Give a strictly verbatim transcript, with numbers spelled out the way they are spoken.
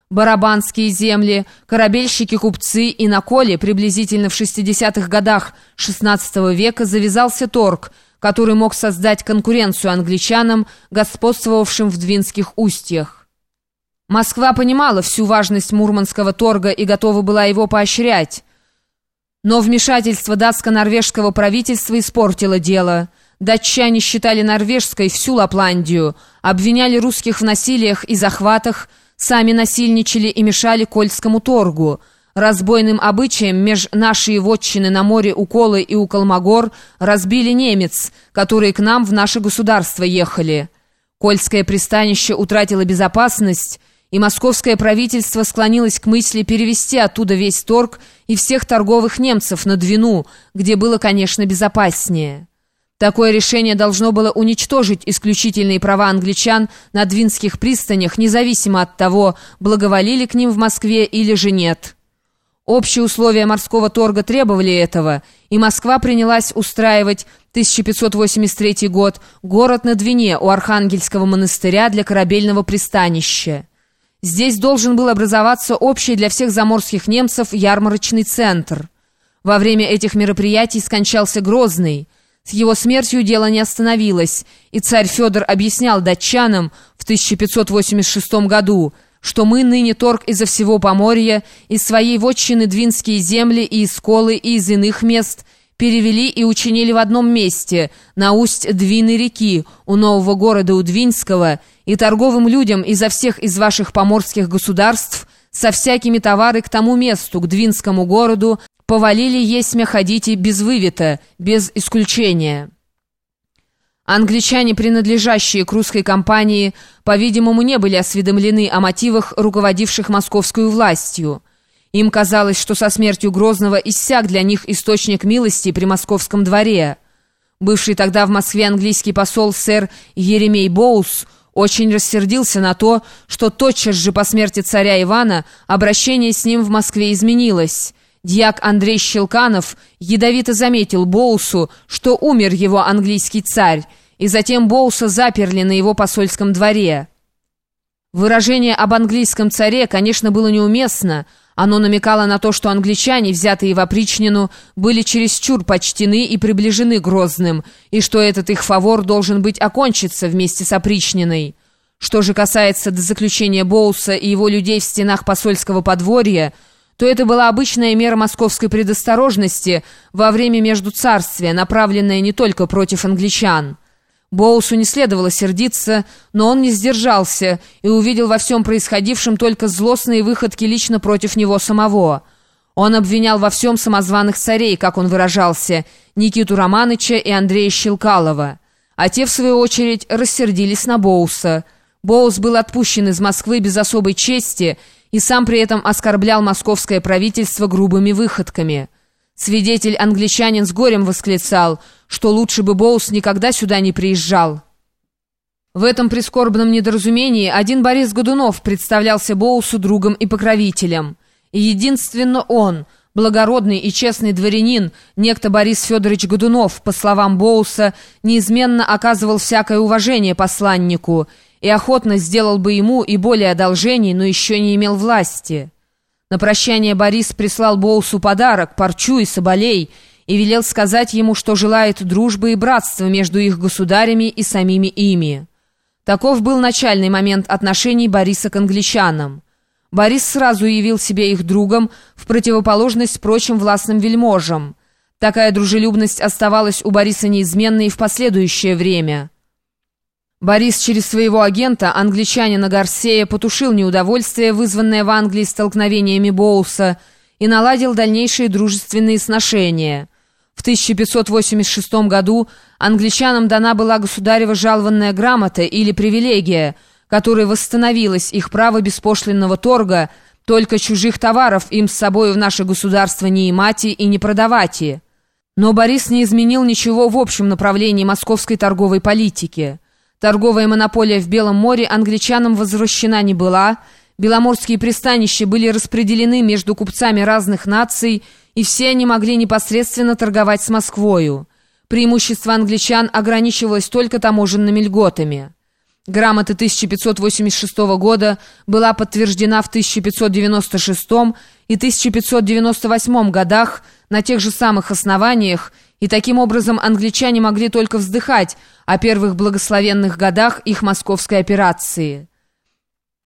барабанские земли, корабельщики-купцы, и на коле приблизительно в шестидесятых годах шестнадцатого века завязался торг, который мог создать конкуренцию англичанам, господствовавшим в Двинских устьях. Москва понимала всю важность мурманского торга и готова была его поощрять. Но вмешательство датско-норвежского правительства испортило дело. Датчане считали норвежской всю Лапландию, обвиняли русских в насилиях и захватах, сами насильничали и мешали Кольскому торгу. Разбойным обычаем меж нашей вотчины на море у Колы и у Колмогор разбили немец, которые к нам в наше государство ехали. Кольское пристанище утратило безопасность, и московское правительство склонилось к мысли перевести оттуда весь торг и всех торговых немцев на Двину, где было, конечно, безопаснее. Такое решение должно было уничтожить исключительные права англичан на двинских пристанях, независимо от того, благоволили к ним в Москве или же нет. Общие условия морского торга требовали этого, и Москва принялась устраивать тысяча пятьсот восемьдесят третий год город на Двине у Архангельского монастыря для корабельного пристанища. Здесь должен был образоваться общий для всех заморских немцев ярмарочный центр. Во время этих мероприятий скончался Грозный. С его смертью дело не остановилось, и царь Федор объяснял датчанам в тысяча пятьсот восемьдесят шестом году, что мы ныне торг изо всего Поморья, из своей вотчины Двинские земли и из Колы, и из иных мест перевели и учинили в одном месте, на усть Двины реки, у нового города Удвинского, и торговым людям изо всех из ваших поморских государств со всякими товары к тому месту, к Двинскому городу, повалили есмя ходите без вывета, без исключения. Англичане, принадлежащие к русской компании, по-видимому, не были осведомлены о мотивах, руководивших московской властью. Им казалось, что со смертью Грозного иссяк для них источник милости при московском дворе. Бывший тогда в Москве английский посол сэр Еремей Боус очень рассердился на то, что тотчас же по смерти царя Ивана обращение с ним в Москве изменилось. Дьяк Андрей Щелканов ядовито заметил Боусу, что умер его английский царь, и затем Боуса заперли на его посольском дворе. Выражение об английском царе, конечно, было неуместно. Оно намекало на то, что англичане, взятые в опричнину, были чересчур почтены и приближены к Грозным, и что этот их фавор должен быть окончиться вместе с опричниной. Что же касается до заключения Боуса и его людей в стенах посольского подворья, то это была обычная мера московской предосторожности во время междуцарствия, направленная не только против англичан. Боусу не следовало сердиться, но он не сдержался и увидел во всем происходившем только злостные выходки лично против него самого. Он обвинял во всем самозваных царей, как он выражался, Никиту Романыча и Андрея Щелкалова. А те, в свою очередь, рассердились на Боуса. Боус был отпущен из Москвы без особой чести и сам при этом оскорблял московское правительство грубыми выходками. Свидетель-англичанин с горем восклицал, что лучше бы Боус никогда сюда не приезжал. В этом прискорбном недоразумении один Борис Годунов представлялся Боусу другом и покровителем. И единственно он, благородный и честный дворянин, некто Борис Федорович Годунов, по словам Боуса, неизменно оказывал всякое уважение посланнику и охотно сделал бы ему и более одолжений, но еще не имел власти. На прощание Борис прислал Боусу подарок, парчу и соболей, и велел сказать ему, что желает дружбы и братства между их государями и самими ими. Таков был начальный момент отношений Бориса к англичанам. Борис сразу явил себя их другом, в противоположность прочим властным вельможам. Такая дружелюбность оставалась у Бориса неизменной и в последующее время. Борис через своего агента, англичанина Гарсея, потушил неудовольствие, вызванное в Англии столкновениями Боуса, и наладил дальнейшие дружественные сношения. В тысяча пятьсот восемьдесят шестом году англичанам дана была государева жалованная грамота или привилегия, которой восстановилось их право беспошлинного торга, только чужих товаров им с собой в наше государство не имать и не продавать. Но Борис не изменил ничего в общем направлении московской торговой политики. Торговая монополия в Белом море англичанам возвращена не была, беломорские пристанища были распределены между купцами разных наций, и все они могли непосредственно торговать с Москвою. Преимущество англичан ограничивалось только таможенными льготами. Грамота тысяча пятьсот восемьдесят шестого года была подтверждена в тысяча пятьсот девяносто шестом и тысяча пятьсот девяносто восьмом годах на тех же самых основаниях, и таким образом англичане могли только вздыхать о первых благословенных годах их московской операции.